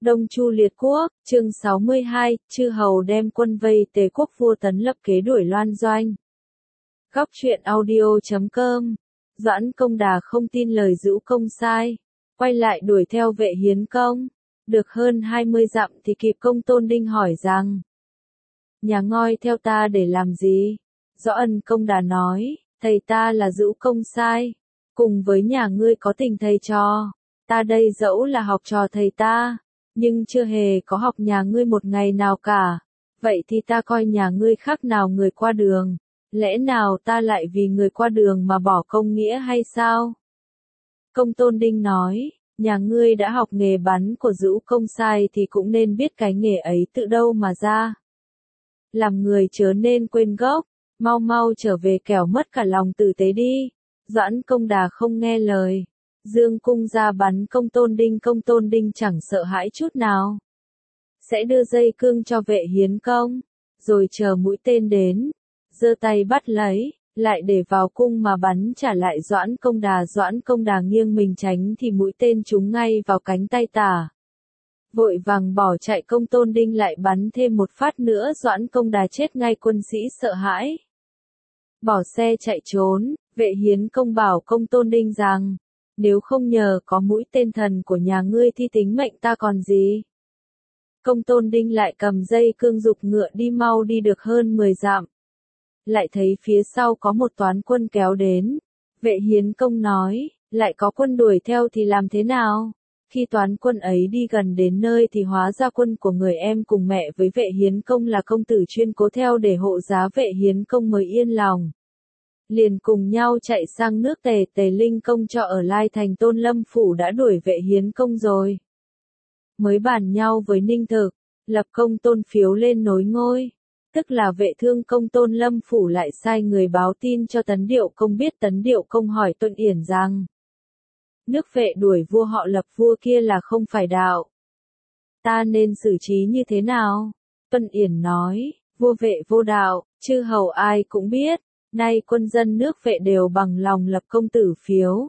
Đông Chu liệt quốc, chương 62, chư hầu đem quân vây Tề quốc vua Tấn lập kế đuổi Loan Doanh. Góc truyện audio.com. Doãn Công Đà không tin lời Dữu Công sai, quay lại đuổi theo Vệ Hiến Công. Được hơn 20 dặm thì kịp Công Tôn Đinh hỏi rằng: nhà ngoi theo ta để làm gì? Doãn Công Đà nói: thầy ta là Dữu Công sai, cùng với nhà ngươi có tình thầy trò. Ta đây dẫu là học trò thầy ta, nhưng chưa hề có học nhà ngươi một ngày nào cả. Vậy thì ta coi nhà ngươi khác nào người qua đường, lẽ nào ta lại vì người qua đường mà bỏ công nghĩa hay sao? Công Tôn Đinh nói: nhà ngươi đã học nghề bắn của Dữu Công sai thì cũng nên biết cái nghề ấy tự đâu mà ra. Làm người chớ nên quên gốc, mau mau trở về kẻo mất cả lòng tử tế đi. Doãn Công Đà không nghe lời, dương cung ra bắn Công Tôn Đinh. Công Tôn Đinh chẳng sợ hãi chút nào, sẽ đưa dây cương cho Vệ Hiến Công, rồi chờ mũi tên đến, giơ tay bắt lấy, lại để vào cung mà bắn trả lại Doãn Công Đà. Doãn Công Đà nghiêng mình tránh thì mũi tên trúng ngay vào cánh tay tả, vội vàng bỏ chạy. Công Tôn Đinh lại bắn thêm một phát nữa, Doãn Công Đà chết ngay. Quân sĩ sợ hãi, bỏ xe chạy trốn. Vệ Hiến Công bảo Công Tôn Đinh rằng: nếu không nhờ có mũi tên thần của nhà ngươi thì tính mệnh ta còn gì. Công Tôn Đinh lại cầm dây cương giục ngựa đi. Mau đi được hơn 10 dặm, lại thấy phía sau có một toán quân kéo đến. Vệ Hiến Công nói: lại có quân đuổi theo thì làm thế nào? Khi toán quân ấy đi gần đến nơi thì hóa ra quân của người em cùng mẹ với Vệ Hiến Công là công tử chuyên cố theo để hộ giá. Vệ Hiến Công mới yên lòng, liền cùng nhau chạy sang nước Tề. Tề Linh Công cho ở Lai Thành Tôn Lâm Phủ đã đuổi Vệ Hiến Công rồi, mới bàn nhau với Ninh Thực, lập Công Tôn Phiếu lên nối ngôi, tức là Vệ Thương Công. Tôn Lâm Phủ lại sai người báo tin cho Tấn Điệu Công biết. Tấn Điệu Công hỏi Tuân Yển rằng: nước Vệ đuổi vua họ Lập vua kia là không phải đạo, ta nên xử trí như thế nào? Tuân Yển nói: vua Vệ vô đạo, chư hầu ai cũng biết, nay quân dân nước Vệ đều bằng lòng lập công tử Phiếu,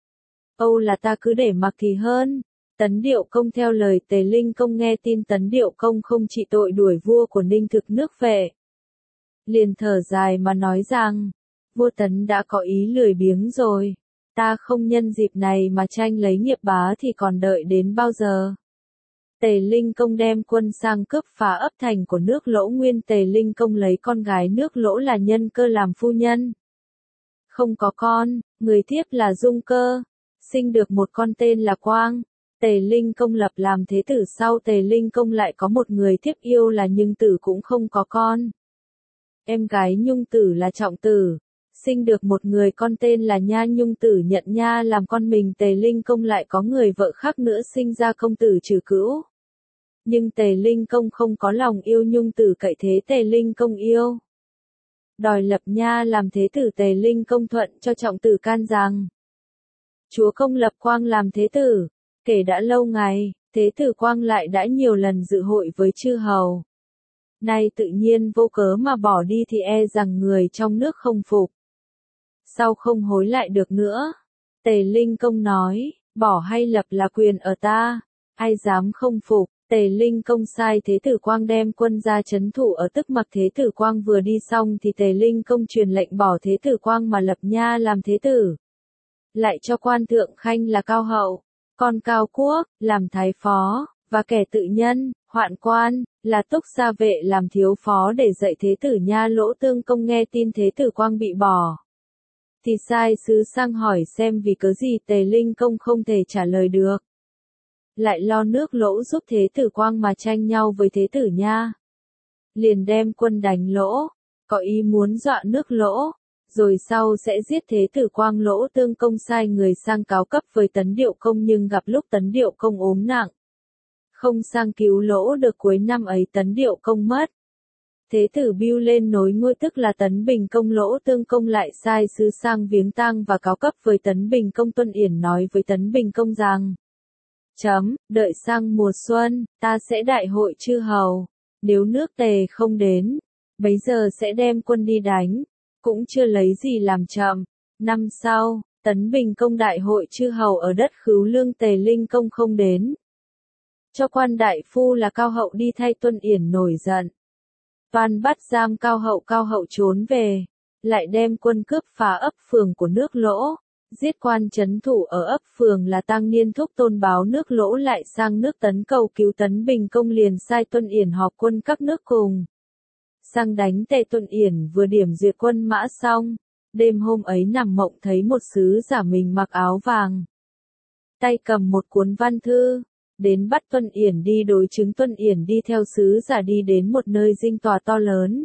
âu là ta cứ để mặc thì hơn. Tấn Điệu Công theo lời Tề Linh Công. Nghe tin Tấn Điệu Công không trị tội đuổi vua của Ninh Thực nước Vệ, liền thở dài mà nói rằng: vua Tấn đã có ý lười biếng rồi, ta không nhân dịp này mà tranh lấy nghiệp bá thì còn đợi đến bao giờ? Tề Linh Công đem quân sang cướp phá ấp thành của nước Lỗ. Nguyên Tề Linh Công lấy con gái nước Lỗ là Nhân Cơ làm phu nhân, không có con, người thiếp là Dung Cơ, sinh được một con tên là Quang. Tề Linh Công lập làm thế tử. Sau Tề Linh Công lại có một người thiếp yêu là Nhung Tử, cũng không có con. Em gái Nhung Tử là Trọng Tử, sinh được một người con tên là Nha. Nhung Tử nhận Nha làm con mình. Tề Linh Công lại có người vợ khác nữa, sinh ra công tử Trừ Cữu. Nhưng Tề Linh Công không có lòng yêu Nhung Tử, cậy thế Tề Linh Công yêu, đòi lập Nha làm thế tử. Tề Linh Công thuận cho Trọng Tử can rằng: chúa công lập Quang làm thế tử. Kể đã lâu ngày, thế tử Quang lại đã nhiều lần dự hội với chư hầu, nay tự nhiên vô cớ mà bỏ đi thì e rằng người trong nước không phục, sau không hối lại được nữa. Tề Linh Công nói: bỏ hay lập là quyền ở ta, ai dám không phục? Tề Linh Công sai thế tử Quang đem quân ra trấn thủ ở Tức Mặc. Thế tử Quang vừa đi xong thì Tề Linh Công truyền lệnh bỏ thế tử Quang mà lập Nha làm thế tử, lại cho quan thượng khanh là Cao Hậu, con Cao Quốc, làm thái phó, và kẻ tự nhân, hoạn quan, là Túc Gia Vệ làm thiếu phó để dạy thế tử Nha. Lỗ Tương Công nghe tin thế tử Quang bị bỏ, thì sai sứ sang hỏi xem vì cớ gì. Tề Linh Công không thể trả lời được, lại lo nước Lỗ giúp thế tử Quang mà tranh nhau với thế tử Nha, liền đem quân đánh Lỗ, có ý muốn dọa nước Lỗ, rồi sau sẽ giết thế tử Quang. Lỗ Tương Công sai người sang cáo cấp với Tấn Điệu Công, nhưng gặp lúc Tấn Điệu Công ốm nặng, không sang cứu Lỗ được. Cuối năm ấy Tấn Điệu Công mất, thế tử Bưu lên nối ngôi tức là Tấn Bình Công. Lỗ Tương Công lại sai sứ sang viếng tang và cáo cấp với Tấn Bình Công. Tuân Yển nói với Tấn Bình Công rằng: đợi sang mùa xuân, ta sẽ đại hội chư hầu, nếu nước Tề không đến, bấy giờ sẽ đem quân đi đánh, cũng chưa lấy gì làm chậm. Năm sau, Tấn Bình Công đại hội chư hầu ở đất Khứu Lương. Tề Linh Công không đến, cho quan đại phu là Cao Hậu đi thay Tuân Yển nổi giận. Toan bắt giam Cao Hậu trốn về, lại đem quân cướp phá ấp phường của nước Lỗ, giết quan trấn thủ ở ấp phường là Tăng Niên Thúc Tôn báo nước Lỗ lại sang nước Tấn cầu cứu Tấn Bình Công liền sai Tuân Yển họp quân các nước cùng sang đánh Tề. Tuân Yển vừa điểm duyệt quân mã xong, đêm hôm ấy nằm mộng thấy một sứ giả mình mặc áo vàng, tay cầm một cuốn văn thư, đến bắt Tuân Yển đi đối chứng. Tuân Yển đi theo sứ giả đi đến một nơi dinh tòa to lớn.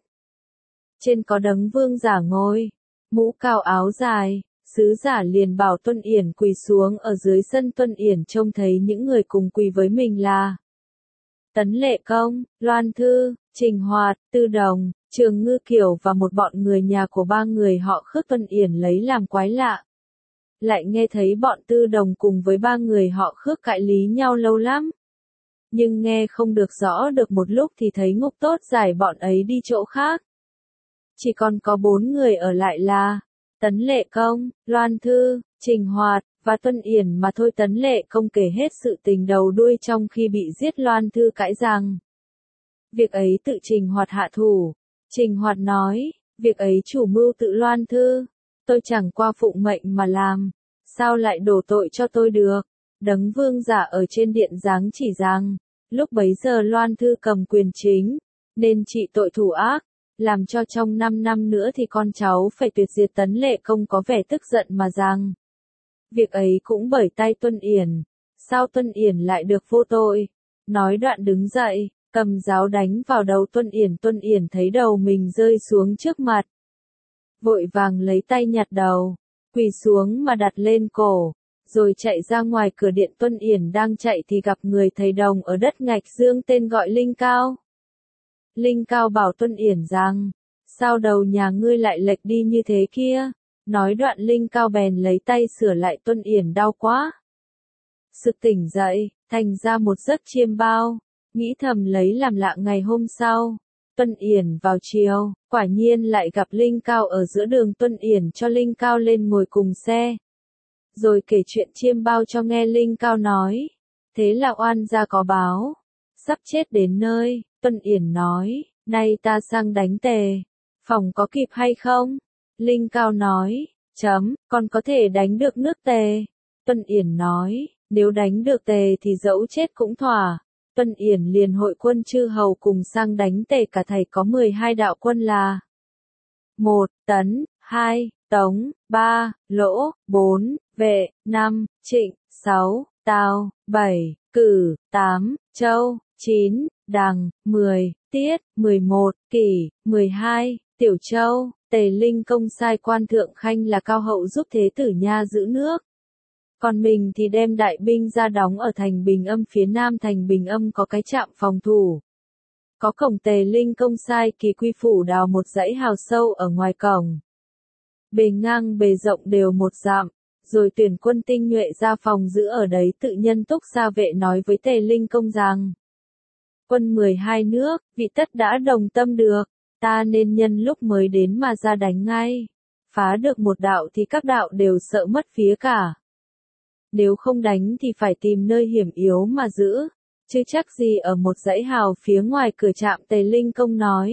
Trên có đấng vương giả ngồi, mũ cao áo dài, sứ giả liền bảo Tuân Yển quỳ xuống ở dưới sân. Tuân Yển trông thấy những người cùng quỳ với mình là Tấn Lệ Công, Loan Thư, Trình Hoạt, Tư Đồng, Trường Ngư Kiều và một bọn người nhà của ba người họ Khước. Tuân Yển lấy làm quái lạ. Lại nghe thấy bọn Tư Đồng cùng với ba người họ Khước cãi lý nhau lâu lắm. Nhưng nghe không được rõ được một lúc thì thấy Ngục Tốt giải bọn ấy đi chỗ khác. Chỉ còn có 4 người ở lại là Tấn Lệ Công, Loan Thư, Trình Hoạt, và Tuân Yển mà thôi. Tấn Lệ Công kể hết sự tình đầu đuôi trong khi bị giết. Loan Thư cãi rằng việc ấy tự Trình Hoạt hạ thủ. Trình Hoạt nói, việc ấy chủ mưu tự Loan Thư, tôi chẳng qua phụng mệnh mà làm, sao lại đổ tội cho tôi được. Đấng vương giả ở trên điện giáng chỉ rằng, lúc bấy giờ Loan Thư cầm quyền chính, nên trị tội thủ ác, làm cho trong 5 năm nữa thì con cháu phải tuyệt diệt. Tấn Lệ Công có vẻ tức giận mà rằng, việc ấy cũng bởi tay Tuân Yển, sao Tuân Yển lại được vô tội. Nói đoạn đứng dậy, cầm giáo đánh vào đầu Tuân Yển. Tuân Yển thấy đầu mình rơi xuống trước mặt, vội vàng lấy tay nhặt đầu, quỳ xuống mà đặt lên cổ, rồi chạy ra ngoài cửa điện. Tuân Yển đang chạy thì gặp người thầy đồng ở đất Ngạch Dương tên gọi Linh Cao. Linh Cao bảo Tuân Yển rằng, sao đầu nhà ngươi lại lệch đi như thế kia? Nói đoạn Linh Cao bèn lấy tay sửa lại. Tuân Yển đau quá, sực tỉnh dậy, thành ra một giấc chiêm bao, nghĩ thầm lấy làm lạ. Ngày hôm sau, Tuân Yển vào chiều, quả nhiên lại gặp Linh Cao ở giữa đường. Tuân Yển cho Linh Cao lên ngồi cùng xe, rồi kể chuyện chiêm bao cho nghe. Linh Cao nói, thế là oan gia có báo, sắp chết đến nơi. Tuân Yển nói, nay ta sang đánh Tề, phòng có kịp hay không? Linh Cao nói, còn có thể đánh được nước Tề. Tuân Yển nói, nếu đánh được Tề thì dẫu chết cũng thỏa. Tuân Yển liền hội quân chư hầu cùng sang đánh Tề. Cả thầy có 12 đạo quân là 1. Tấn, 2. Tống, 3. Lỗ, 4. Vệ, 5. Trịnh, 6. Tào, 7. Cử, 8. Châu, 9. Đằng, 10. Tiết, 11. Kỷ, 12. Tiểu Châu. Tề Linh Công sai quan thượng khanh là Cao Hậu giúp Thế tử Nha giữ nước. Còn mình thì đem đại binh ra đóng ở thành Bình Âm. Phía nam thành Bình Âm có cái trạm phòng thủ. Có cổng. Tề Linh Công sai Kỳ Quy Phủ đào một dãy hào sâu ở ngoài cổng. Bề ngang bề rộng đều 1 dặm, rồi tuyển quân tinh nhuệ ra phòng giữ ở đấy. Tự nhân Túc Sa Vệ nói với Tề Linh Công rằng, quân 12 nước, vị tất đã đồng tâm được, ta nên nhân lúc mới đến mà ra đánh ngay. Phá được một đạo thì các đạo đều sợ mất phía cả. Nếu không đánh thì phải tìm nơi hiểm yếu mà giữ, chứ chắc gì ở một dãy hào phía ngoài cửa trạm. Tề Linh Công nói,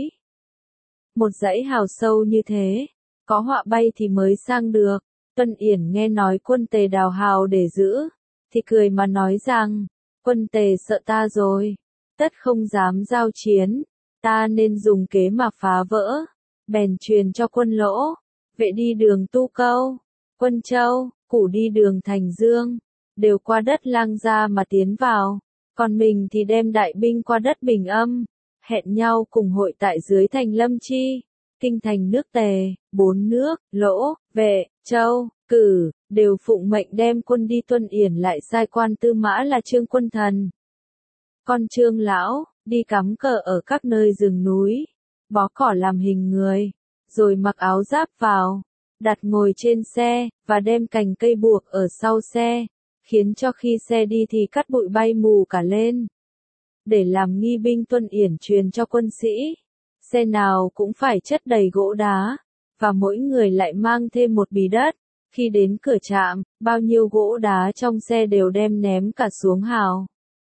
một dãy hào sâu như thế, có họa bay thì mới sang được. Tuân Yển nghe nói quân Tề đào hào để giữ, thì cười mà nói rằng, quân Tề sợ ta rồi, tất không dám giao chiến, ta nên dùng kế mà phá vỡ. Bèn truyền cho quân Lỗ, Vệ đi đường Tu Câu, quân Châu, Củ đi đường Thành Dương, đều qua đất Lang Gia mà tiến vào, còn mình thì đem đại binh qua đất Bình Âm, hẹn nhau cùng hội tại dưới thành Lâm Chi, kinh thành nước Tề. 4 nước, Lỗ, Vệ, Châu, Cử, đều phụng mệnh đem quân đi. Tuân Yển lại sai quan tư mã là Trương Quân Thần, con Trương Lão, đi cắm cờ ở các nơi rừng núi, bó cỏ làm hình người, rồi mặc áo giáp vào, đặt ngồi trên xe, và đem cành cây buộc ở sau xe, khiến cho khi xe đi thì cát bụi bay mù cả lên. Để làm nghi binh, Tuân Yển truyền cho quân sĩ, xe nào cũng phải chất đầy gỗ đá, và mỗi người lại mang thêm một bì đất. Khi đến cửa trạm, bao nhiêu gỗ đá trong xe đều đem ném cả xuống hào.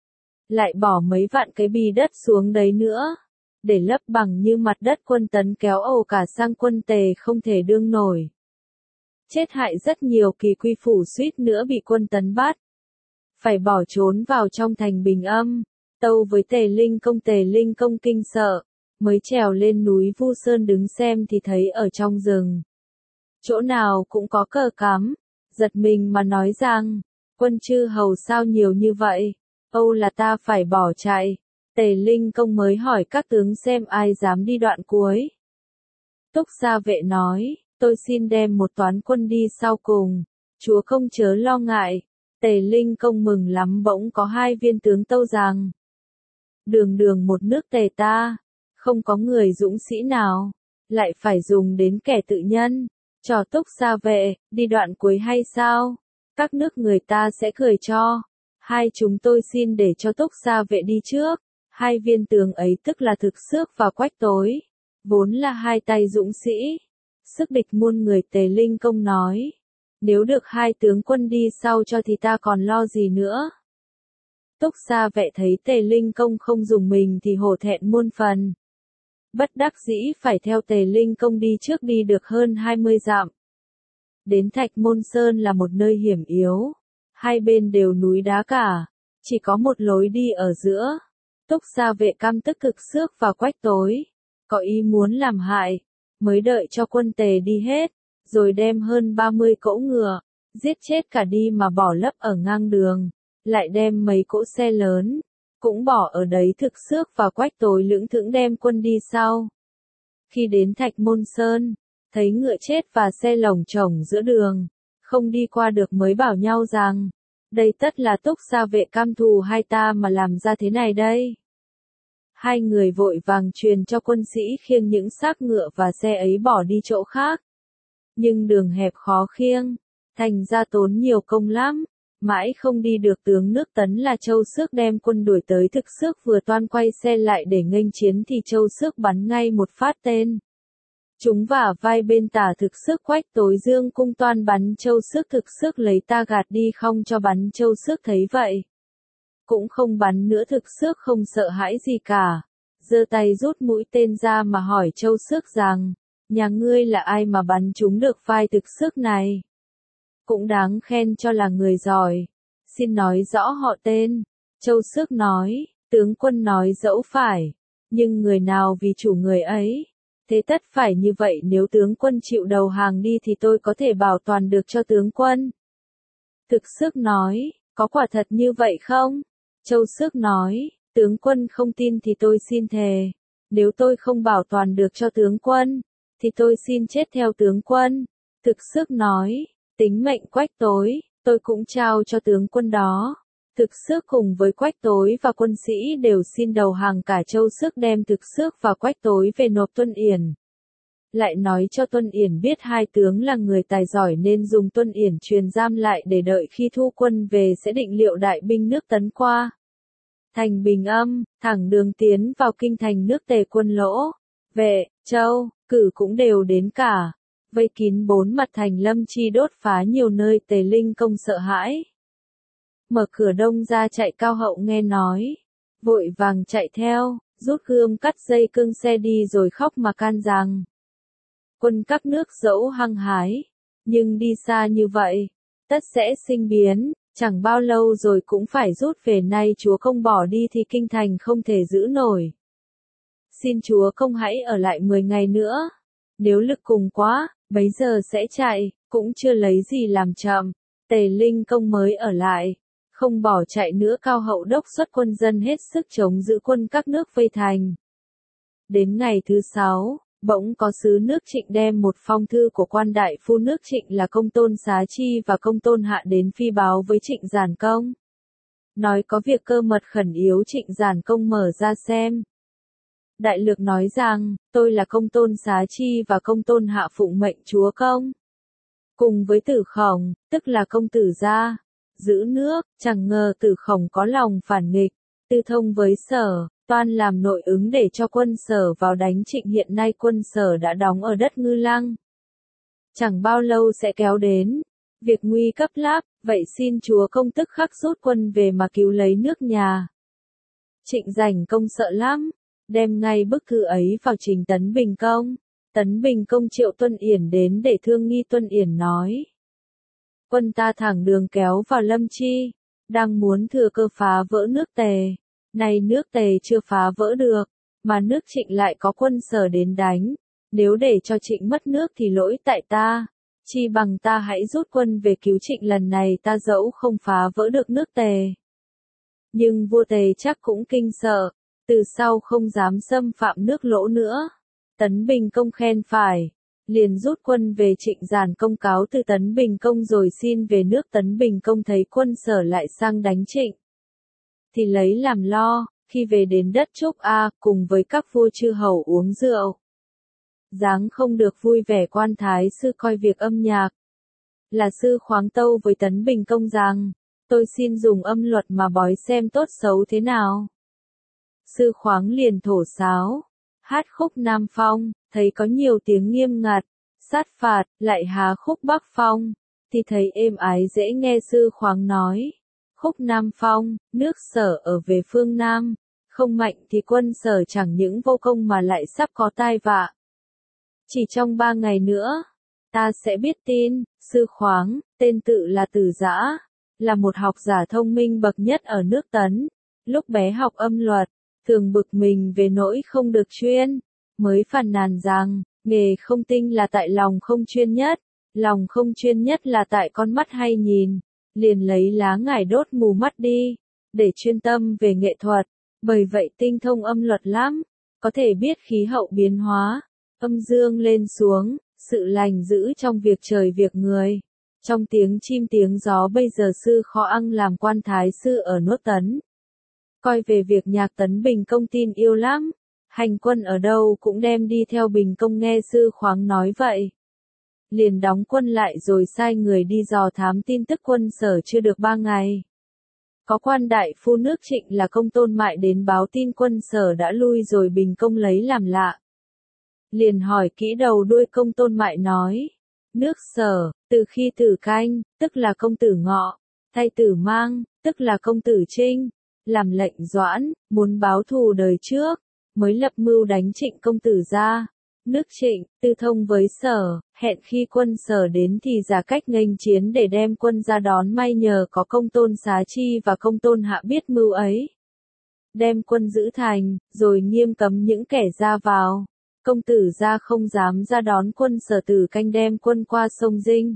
lại bỏ mấy vạn cái bì đất xuống đấy nữa, để lấp bằng như mặt đất quân Tấn kéo ồ cả sang quân Tề không thể đương nổi. Chết hại rất nhiều, Kỳ Quy Phủ suýt nữa bị quân Tấn bắt, phải bỏ trốn vào trong thành Bình Âm, tâu với Tề Linh Công kinh sợ, mới trèo lên núi Vu Sơn đứng xem thì thấy ở trong rừng, chỗ nào cũng có cờ cắm, giật mình mà nói rằng, quân chư hầu sao nhiều như vậy, âu là ta phải bỏ chạy. Tề Linh Công mới hỏi các tướng xem ai dám đi đoạn cuối. Túc Gia Vệ nói, tôi xin đem một toán quân đi sau cùng, chúa công chớ lo ngại. Tề Linh Công mừng lắm, bỗng có hai viên tướng tâu rằng, đường đường một nước Tề ta, không có người dũng sĩ nào, lại phải dùng đến kẻ tự nhân, cho Túc Gia Vệ, đi đoạn cuối hay sao? Các nước người ta sẽ cười cho. Hai chúng tôi xin để cho Túc Gia Vệ đi trước. Hai viên tướng ấy tức là Thực Xước và Quách Tối, vốn là hai tay dũng sĩ, sức địch muôn người. Tề Linh Công nói, nếu được hai tướng quân đi sau cho thì ta còn lo gì nữa. Túc Gia Vệ thấy Tề Linh Công không dùng mình thì hổ thẹn muôn phần. Bất đắc dĩ phải theo Tề Linh Công đi trước, đi được hơn 20 dặm. Đến Thạch Môn Sơn là một nơi hiểm yếu, hai bên đều núi đá cả, chỉ có một lối đi ở giữa. Túc Gia Vệ căm tức Thực Xước và Quách Tối, có ý muốn làm hại, mới đợi cho quân Tề đi hết, rồi đem hơn 30 cỗ ngựa, giết chết cả đi mà bỏ lấp ở ngang đường, lại đem mấy cỗ xe lớn, cũng bỏ ở đấy. Thực Xước và Quách Tối lững thững đem quân đi sau. Khi đến Thạch Môn Sơn, thấy ngựa chết và xe lồng chồng giữa đường, không đi qua được mới bảo nhau rằng, đây tất là Túc Gia Vệ cam thù hai ta mà làm ra thế này đây. Hai người vội vàng truyền cho quân sĩ khiêng những xác ngựa và xe ấy bỏ đi chỗ khác. Nhưng đường hẹp khó khiêng, thành ra tốn nhiều công lắm, mãi không đi được. Tướng nước Tấn là Châu Xước đem quân đuổi tới Thực Xước, vừa toan quay xe lại để nghênh chiến thì Châu Xước bắn ngay một phát tên. Chúng vả vai bên tả Thực Xước. Quách Tối dương cung toan bắn Châu Xước, Thực Xước lấy ta gạt đi không cho bắn. Châu Xước thấy vậy, cũng không bắn nữa. Thực Xước không sợ hãi gì cả, giơ tay rút mũi tên ra mà hỏi Châu Xước rằng, nhà ngươi là ai mà bắn trúng được vai Thực Xước này? Cũng đáng khen cho là người giỏi, xin nói rõ họ tên. Châu Xước nói, tướng quân nói dẫu phải, nhưng người nào vì chủ người ấy, thế tất phải như vậy. Nếu tướng quân chịu đầu hàng đi thì tôi có thể bảo toàn được cho tướng quân. Thực Xước nói, có quả thật như vậy không? Châu Xước nói, tướng quân không tin thì tôi xin thề, nếu tôi không bảo toàn được cho tướng quân, thì tôi xin chết theo tướng quân. Thực Xước nói, tính mệnh Quách Tối, tôi cũng trao cho tướng quân đó. Thực Xước cùng với Quách Tối và quân sĩ đều xin đầu hàng cả. Châu Xước đem Thực Xước và Quách Tối về nộp Tuân Yển. Lại nói cho Tuân Yển biết hai tướng là người tài giỏi nên dùng Tuân Yển truyền giam lại để đợi khi thu quân về sẽ định liệu đại binh nước Tấn qua thành Bình Âm, thẳng đường tiến vào kinh thành nước Tề. Quân Lỗ, Vệ, Châu, Cử cũng đều đến cả, vây kín bốn mặt thành. Lâm Chi đốt phá nhiều nơi. Tề Linh Công sợ hãi, mở cửa đông ra chạy. Cao Hậu nghe nói, vội vàng chạy theo, rút gươm cắt dây cương xe đi rồi khóc mà can rằng, quân các nước dẫu hăng hái, nhưng đi xa như vậy, tất sẽ sinh biến, chẳng bao lâu rồi cũng phải rút về. Nay chúa công bỏ đi thì kinh thành không thể giữ nổi. Xin chúa công hãy ở lại 10 ngày nữa, nếu lực cùng quá, bấy giờ sẽ chạy, cũng chưa lấy gì làm chậm. Tề Linh Công mới ở lại, không bỏ chạy nữa. Cao Hậu đốc xuất quân dân hết sức chống giữ quân các nước vây thành. Đến ngày thứ 6, bỗng có sứ nước Trịnh đem một phong thư của quan đại phu nước Trịnh là Công Tôn Xá Chi và Công Tôn Hạ đến phi báo với Trịnh Giản Công, nói có việc cơ mật khẩn yếu. Trịnh Giản Công mở ra xem. Đại lược nói rằng, tôi là Công Tôn Xá Chi và Công Tôn Hạ phụng mệnh chúa công, cùng với Tử Khổng, tức là công tử gia, giữ nước. Chẳng ngờ Tử Khổng có lòng phản nghịch, tư thông với Sở, toan làm nội ứng để cho quân Sở vào đánh Trịnh. Hiện nay quân Sở đã đóng ở đất Ngư Lăng, chẳng bao lâu sẽ kéo đến, việc nguy cấp lắm, vậy xin chúa công tức khắc rút quân về mà cứu lấy nước nhà. Trịnh Giành Công sợ lắm, đem ngay bức thư ấy vào trình Tấn Bình Công. Tấn Bình Công triệu Tuân Yển đến để thương nghi. Tuân Yển nói: quân ta thẳng đường kéo vào Lâm Chi, đang muốn thừa cơ phá vỡ nước Tề. Nay nước Tề chưa phá vỡ được, mà nước Trịnh lại có quân Sở đến đánh. Nếu để cho Trịnh mất nước thì lỗi tại ta, chi bằng ta hãy rút quân về cứu Trịnh, lần này ta dẫu không phá vỡ được nước Tề, nhưng vua Tề chắc cũng kinh sợ, từ sau không dám xâm phạm nước Lỗ nữa. Tấn Bình Công khen phải, liền rút quân về Trịnh. Giàn Công cáo từ Tấn Bình Công rồi xin về nước. Tấn Bình Công thấy quân Sở lại sang đánh Trịnh, thì lấy làm lo. Khi về đến đất Trúc A, cùng với các vua chư hầu uống rượu, dáng không được vui vẻ. Quan thái sư coi việc âm nhạc là sư khoáng tâu với Tấn Bình Công rằng: tôi xin dùng âm luật mà bói xem tốt xấu thế nào. Sư khoáng liền thổ sáo, hát khúc Nam Phong, thấy có nhiều tiếng nghiêm ngặt, sát phạt, lại há khúc Bắc Phong, thì thấy êm ái dễ nghe. Sư khoáng nói: khúc Nam Phong, nước Sở ở về phương Nam, không mạnh thì quân Sở chẳng những vô công mà lại sắp có tai vạ. Chỉ trong 3 ngày nữa, ta sẽ biết tin. Sư khoáng, tên tự là Từ Giã, là một học giả thông minh bậc nhất ở nước Tấn. Lúc bé học âm luật, thường bực mình về nỗi không được chuyên, mới phàn nàn rằng, nghề không tinh là tại lòng không chuyên nhất, lòng không chuyên nhất là tại con mắt hay nhìn, liền lấy lá ngải đốt mù mắt đi, để chuyên tâm về nghệ thuật. Bởi vậy tinh thông âm luật lắm, có thể biết khí hậu biến hóa, âm dương lên xuống, sự lành giữ trong việc trời việc người. Trong tiếng chim tiếng gió bây giờ sư Khó Ăng làm quan thái sư ở nước Tấn. Coi về việc nhạc Tấn Bình Công tin yêu lắm, hành quân ở đâu cũng đem đi theo Bình Công. Nghe sư khoáng nói vậy, liền đóng quân lại rồi sai người đi dò thám tin tức quân Sở. Chưa được 3 ngày, có quan đại phu nước Trịnh là Công Tôn Mại đến báo tin quân Sở đã lui rồi. Bình Công lấy làm lạ, liền hỏi kỹ đầu đuôi. Công Tôn Mại nói: nước Sở, từ khi Tử Canh, tức là công tử Ngọ, thay Tử Mang, tức là công tử Trinh, làm lệnh Doãn, muốn báo thù đời trước, mới lập mưu đánh Trịnh công tử ra. Nước Trịnh, tư thông với Sở, hẹn khi quân Sở đến thì giả cách nghênh chiến để đem quân ra đón. May nhờ có Công Tôn Xá Chi và Công Tôn Hạ biết mưu ấy, đem quân giữ thành, rồi nghiêm cấm những kẻ ra vào. Công tử ra không dám ra đón quân Sở. Tử Canh đem quân qua sông Dinh,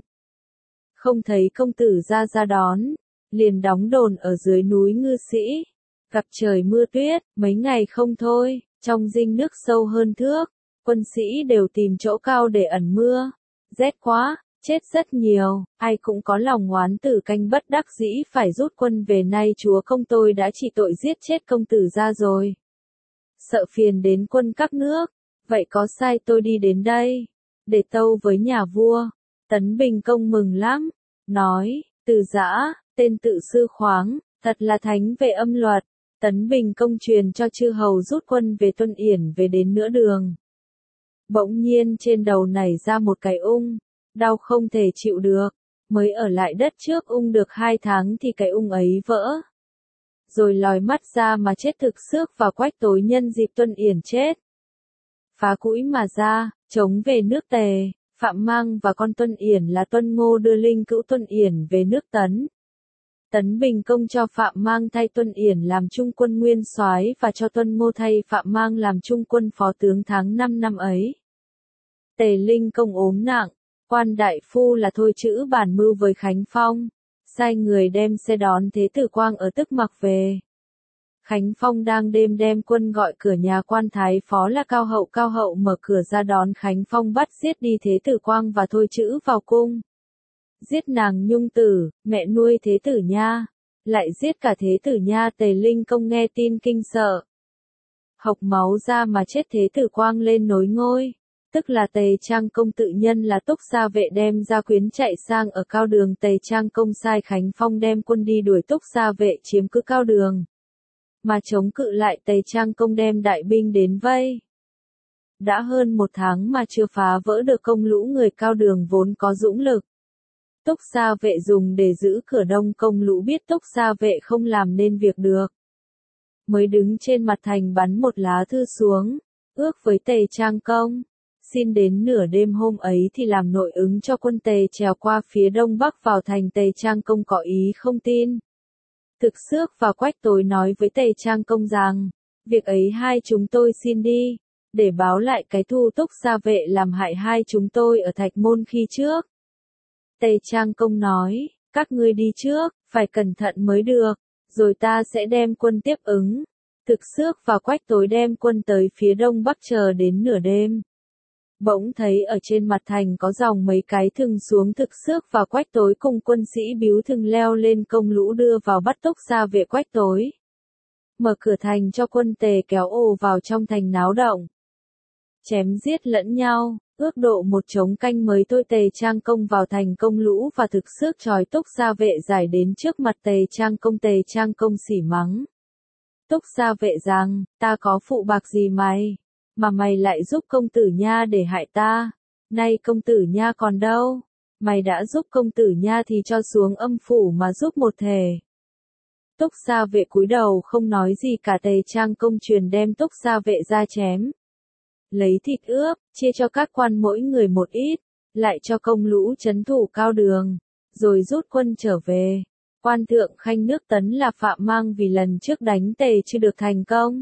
không thấy công tử ra đón, liền đóng đồn ở dưới núi Ngư Sĩ. Gặp trời mưa tuyết, mấy ngày không thôi, trong Dinh nước sâu hơn thước, quân sĩ đều tìm chỗ cao để ẩn mưa. Rét quá, chết rất nhiều, ai cũng có lòng oán. Tử Canh bất đắc dĩ phải rút quân về. Nay chúa công tôi đã trị tội giết chết công tử ra rồi, sợ phiền đến quân các nước, vậy có sai tôi đi đến đây, để tâu với nhà vua. Tấn Bình Công mừng lắm, nói: Từ Giã, tên tự sư khoáng, thật là thánh về âm luật. Tấn Bình Công truyền cho chư hầu rút quân về. Tuân Yển về đến nửa đường, bỗng nhiên trên đầu nảy ra một cái ung, đau không thể chịu được, mới ở lại đất trước ung được 2 tháng thì cái ung ấy vỡ, rồi lòi mắt ra mà chết. Thực xước và Quách Tối nhân dịp Tuân Yển chết, phá cũi mà ra, chống về nước Tề. Phạm Mang và con Tuân Yển là Tuân Ngô đưa linh cữu Tuân Yển về nước Tấn. Tấn Bình Công cho Phạm Mang thay Tuân Yển làm trung quân nguyên soái và cho Tuân Ngô thay Phạm Mang làm trung quân phó tướng. Tháng 5 năm ấy, Tề Linh Công ốm nặng, quan đại phu là Thôi Chữ bàn mưu với Khánh Phong, sai người đem xe đón Thế Tử Quang ở Tức Mặc về. Khánh Phong đang đêm đem quân gọi cửa nhà quan thái phó là Cao Hậu. Cao Hậu mở cửa ra đón Khánh Phong, bắt giết đi Thế Tử Quang và Thôi Chữ vào cung. Giết nàng Nhung Tử, mẹ nuôi Thế Tử Nha, lại giết cả Thế Tử Nha. Tề Linh Công nghe tin kinh sợ, hộc máu ra mà chết. Thế Tử Quang lên nối ngôi, tức là Tề Trang Công tự nhân là Túc Gia Vệ đem gia quyến chạy sang ở Cao Đường. Tề Trang Công sai Khánh Phong đem quân đi đuổi Túc Gia Vệ chiếm cứ Cao Đường, mà chống cự lại. Tề Trang Công đem đại binh đến vây. Đã hơn 1 tháng mà chưa phá vỡ được công lũ người Cao Đường vốn có dũng lực. Túc Gia Vệ dùng để giữ cửa đông, công lũ biết Túc Gia Vệ không làm nên việc được, mới đứng trên mặt thành bắn một lá thư xuống, ước với Tề Trang Công. Xin đến nửa đêm hôm ấy thì làm nội ứng cho quân Tề trèo qua phía đông bắc vào thành. Tề Trang Công có ý không tin. Thực Xước và Quách Tối nói với Tề Trang Công rằng, việc ấy hai chúng tôi xin đi, để báo lại cái thù Túc Gia Vệ làm hại hai chúng tôi ở Thạch Môn khi trước. Tề Trang Công nói, các ngươi đi trước, phải cẩn thận mới được, rồi ta sẽ đem quân tiếp ứng. Thực Xước và Quách Tối đem quân tới phía đông bắc chờ đến nửa đêm. Bỗng thấy ở trên mặt thành có dòng mấy cái thừng xuống. Thực Xước và Quách Tối cùng quân sĩ biếu thừng leo lên công lũ đưa vào bắt Túc Gia Vệ. Quách Tối mở cửa thành cho quân Tề kéo ồ vào trong thành náo động, chém giết lẫn nhau, ước độ một trống canh mới thôi. Tề Trang Công vào thành công lũ và Thực Xước trói Túc Gia Vệ giải đến trước mặt Tề Trang Công. Tề Trang Công sỉ mắng Túc Gia Vệ rằng, ta có phụ bạc gì mày, mà mày lại giúp công tử nha để hại ta, nay công tử nha còn đâu, mày đã giúp công tử nha thì cho xuống âm phủ mà giúp một thể. Túc Gia Vệ cúi đầu không nói gì cả. Tề Trang Công truyền đem Túc Gia Vệ ra chém, lấy thịt ướp, chia cho các quan mỗi người một ít, lại cho công lũ trấn thủ cao đường, rồi rút quân trở về. Quan thượng khanh nước Tấn là Phạm Mang vì lần trước đánh Tề chưa được thành công,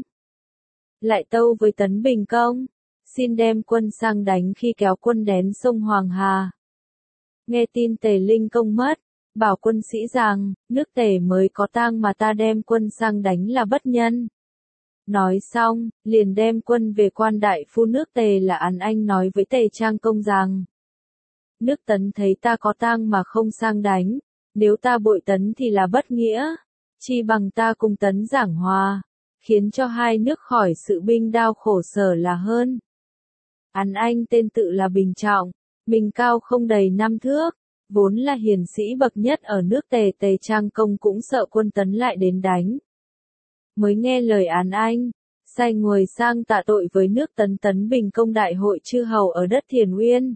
lại tâu với Tấn Bình Công, xin đem quân sang đánh khi kéo quân đến sông Hoàng Hà. Nghe tin Tề Linh Công mất, bảo quân sĩ rằng, nước Tề mới có tang mà ta đem quân sang đánh là bất nhân. Nói xong, liền đem quân về quan đại phu nước Tề là An Anh nói với Tề Trang Công rằng, nước Tấn thấy ta có tang mà không sang đánh, nếu ta bội Tấn thì là bất nghĩa, chi bằng ta cùng Tấn giảng hòa, khiến cho hai nước khỏi sự binh đao khổ sở là hơn. An Anh tên tự là Bình Trọng, mình cao không đầy 5 thước, vốn là hiền sĩ bậc nhất ở nước Tề. Tề Trang Công cũng sợ quân Tấn lại đến đánh, mới nghe lời An Anh, sai người sang tạ tội với nước Tấn. Tấn Bình Công đại hội chư hầu ở đất Thiền Uyên,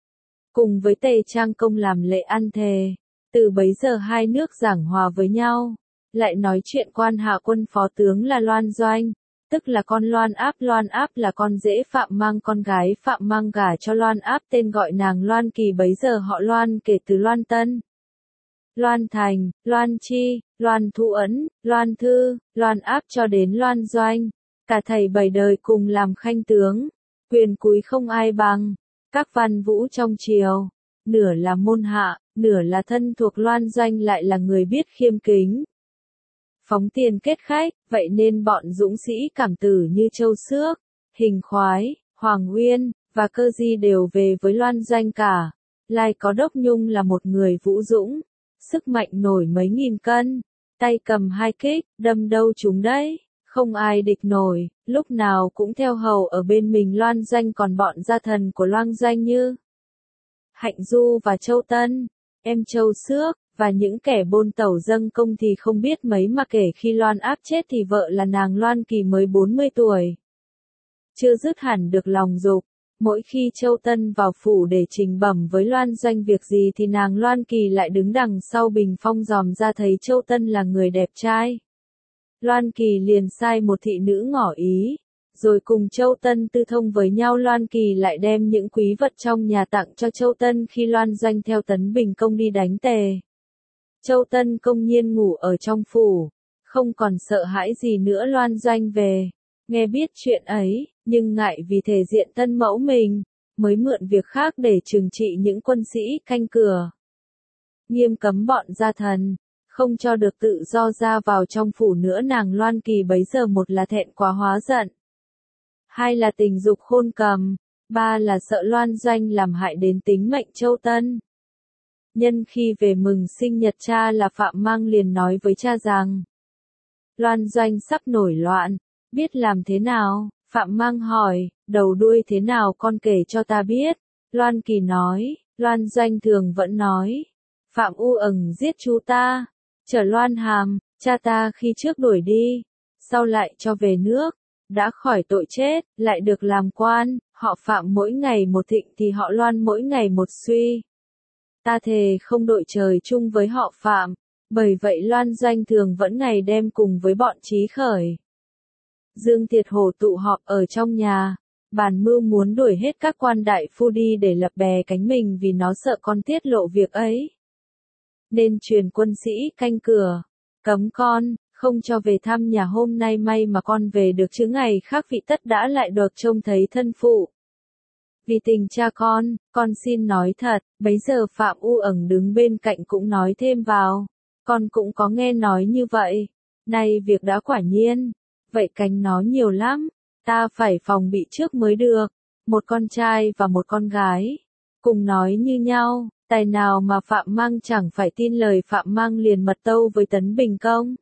cùng với Tề Trang Công làm lễ ăn thề. Từ bấy giờ hai nước giảng hòa với nhau, lại nói chuyện quan hạ quân phó tướng là Loan Doanh, tức là con Loan Áp. Loan Áp là con rể Phạm Mang, con gái Phạm Mang gả cho Loan Áp, tên gọi nàng Loan Kỳ. Bấy giờ họ Loan kể từ Loan Tân, Loan Thành, Loan Chi, Loan Thu Ẩn, Loan Thư, Loan Áp cho đến Loan Doanh, cả thầy 7 đời cùng làm khanh tướng, quyền cúi không ai bằng. Các văn vũ trong triều, nửa là môn hạ, nửa là thân thuộc. Loan Doanh lại là người biết khiêm kính, phóng tiền kết khách, vậy nên bọn dũng sĩ cảm tử như Châu Xước, Hình Khoái, Hoàng Uyên và Cơ Di đều về với Loan Doanh cả. Lai có Đốc Nhung là một người vũ dũng, sức mạnh nổi mấy nghìn cân, tay cầm 2 kích, đâm đâu chúng đấy, không ai địch nổi, lúc nào cũng theo hầu ở bên mình Loan Doanh. Còn bọn gia thần của Loan Doanh như Hạnh Du và Châu Tân, em Châu Xước, và những kẻ bôn tẩu dâng công thì không biết mấy, mà kể khi Loan Áp chết thì vợ là nàng Loan Kỳ mới 40 tuổi. Chưa dứt hẳn được lòng dục, mỗi khi Châu Tân vào phủ để trình bẩm với Loan Doanh việc gì thì nàng Loan Kỳ lại đứng đằng sau bình phong dòm ra thấy Châu Tân là người đẹp trai. Loan Kỳ liền sai một thị nữ ngỏ ý, rồi cùng Châu Tân tư thông với nhau. Loan Kỳ lại đem những quý vật trong nhà tặng cho Châu Tân khi Loan Doanh theo Tấn Bình Công đi đánh Tề. Châu Tân công nhiên ngủ ở trong phủ, không còn sợ hãi gì nữa. Loan Doanh về, nghe biết chuyện ấy, nhưng ngại vì thể diện tân mẫu mình, mới mượn việc khác để trừng trị những quân sĩ canh cửa, nghiêm cấm bọn gia thần, không cho được tự do ra vào trong phủ nữa. Nàng Loan Kỳ bấy giờ một là thẹn quá hóa giận, hai là tình dục khôn cầm, ba là sợ Loan Doanh làm hại đến tính mệnh Châu Tân. Nhân khi về mừng sinh nhật cha là Phạm Mang liền nói với cha rằng, Loan Doanh sắp nổi loạn, biết làm thế nào? Phạm Mang hỏi, đầu đuôi thế nào con kể cho ta biết. Loan Kỳ nói, Loan Doanh thường vẫn nói, Phạm U ẩn giết chú ta, chở Loan Hàm, cha ta khi trước đuổi đi, sau lại cho về nước, đã khỏi tội chết, lại được làm quan, họ Phạm mỗi ngày một thịnh thì họ Loan mỗi ngày một suy. Ta thề không đội trời chung với họ Phạm, bởi vậy Loan Doanh thường vẫn ngày đêm cùng với bọn Trí Khởi. Dương Thiệt Hổ tụ họp ở trong nhà, bàn mưu muốn đuổi hết các quan đại phu đi để lập bè cánh mình vì nó sợ con tiết lộ việc ấy. Nên truyền quân sĩ canh cửa, cấm con, không cho về thăm nhà hôm nay, may mà con về được chứ ngày khác vị tất đã lại được trông thấy thân phụ. Vì tình cha con xin nói thật, bấy giờ Phạm U ẩn đứng bên cạnh cũng nói thêm vào, con cũng có nghe nói như vậy, nay việc đã quả nhiên, vậy cánh nó nhiều lắm, ta phải phòng bị trước mới được, một con trai và một con gái, cùng nói như nhau, tài nào mà Phạm Mang chẳng phải tin lời. Phạm Mang liền mật tâu với Tấn Bình Công.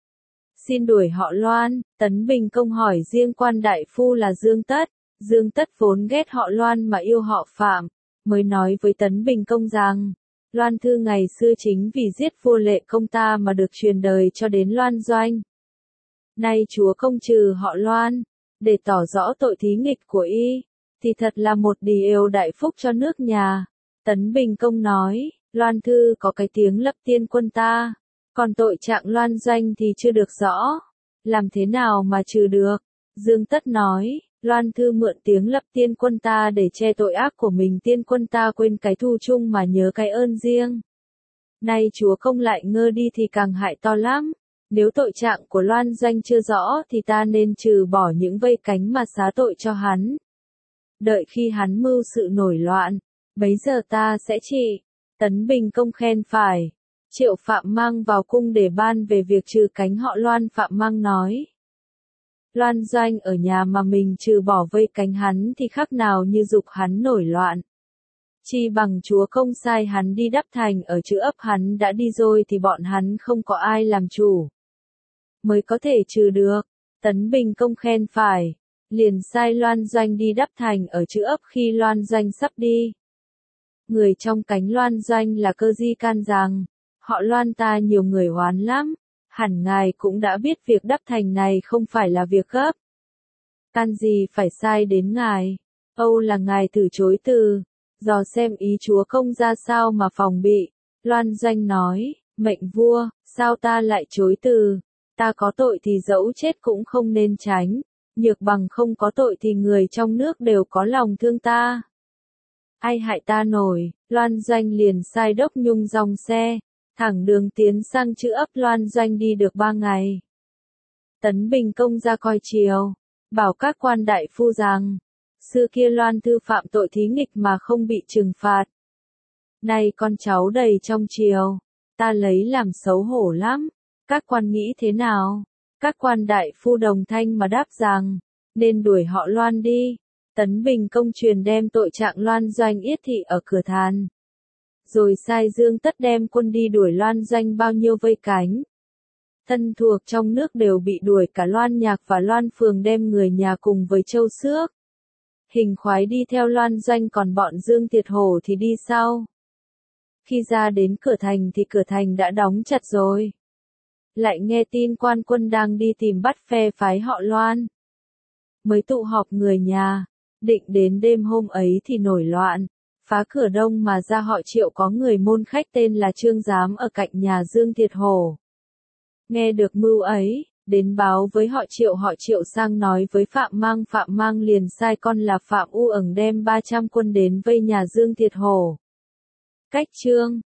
Xin đuổi họ Loan. Tấn Bình Công hỏi riêng quan đại phu là Dương Tất. Dương Tất vốn ghét họ Loan mà yêu họ Phạm, mới nói với Tấn Bình Công rằng, Loan Thư ngày xưa chính vì giết vua Lệ Công ta mà được truyền đời cho đến Loan Doanh. Nay chúa công trừ họ Loan, để tỏ rõ tội thí nghịch của y, thì thật là một điều đại phúc cho nước nhà. Tấn Bình Công nói, Loan Thư có cái tiếng lập tiên quân ta, còn tội trạng Loan Doanh thì chưa được rõ, làm thế nào mà trừ được? Dương Tất nói, Loan Thư mượn tiếng lập tiên quân ta để che tội ác của mình, tiên quân ta quên cái thù chung mà nhớ cái ơn riêng. Nay chúa công lại ngơ đi thì càng hại to lắm, nếu tội trạng của Loan Doanh chưa rõ thì ta nên trừ bỏ những vây cánh mà xá tội cho hắn. Đợi khi hắn mưu sự nổi loạn, bấy giờ ta sẽ trị. Tấn Bình Công khen phải. Triệu Phạm Mang vào cung để ban về việc trừ cánh họ Loan. Phạm Mang nói, Loan Doanh ở nhà mà mình trừ bỏ vây cánh hắn thì khác nào như dục hắn nổi loạn. Chi bằng chúa công sai hắn đi đắp thành ở chữ ấp, hắn đã đi rồi thì bọn hắn không có ai làm chủ, mới có thể trừ được. Tấn Bình Công khen phải, liền sai Loan Doanh đi đắp thành ở chữ ấp. Khi Loan Doanh sắp đi, người trong cánh Loan Doanh là Cơ Di can rằng, họ Loan ta nhiều người oán lắm, hẳn ngài cũng đã biết việc đắp thành này không phải là việc gấp. Can gì phải sai đến ngài, âu là ngài từ chối từ, dò xem ý chúa công ra sao mà phòng bị. Loan Doanh nói, mệnh vua, sao ta lại chối từ, ta có tội thì dẫu chết cũng không nên tránh, nhược bằng không có tội thì người trong nước đều có lòng thương ta. Ai hại ta nổi. Loan Doanh liền sai Đốc Nhung dòng xe, thẳng đường tiến sang chữ ấp. Loan Doanh đi được 3 ngày. Tấn Bình Công ra coi triều, bảo các quan đại phu rằng, xưa kia Loan Thư phạm tội thí nghịch mà không bị trừng phạt. Nay con cháu đầy trong triều, ta lấy làm xấu hổ lắm. Các quan nghĩ thế nào? Các quan đại phu đồng thanh mà đáp rằng, nên đuổi họ Loan đi. Tấn Bình Công truyền đem tội trạng Loan Doanh yết thị ở cửa thàn. Rồi sai Dương Tất đem quân đi đuổi Loan Doanh bao nhiêu vây cánh. Thân thuộc trong nước đều bị đuổi, cả Loan Nhạc và Loan Phường đem người nhà cùng với Châu Xước, Hình Khoái đi theo Loan Doanh, còn bọn Dương Thiệt Hổ thì đi sau. Khi ra đến cửa thành thì cửa thành đã đóng chặt rồi. Lại nghe tin quan quân đang đi tìm bắt phe phái họ Loan. Mới tụ họp người nhà, định đến đêm hôm ấy thì nổi loạn, phá cửa đông mà ra. Họ Triệu có người môn khách tên là Trương Giám ở cạnh nhà Dương Thiệt Hổ. Nghe được mưu ấy, đến báo với họ Triệu sang nói với Phạm Mang. Phạm Mang liền sai con là Phạm U ẩn đem 300 quân đến vây nhà Dương Thiệt Hổ. Cách chương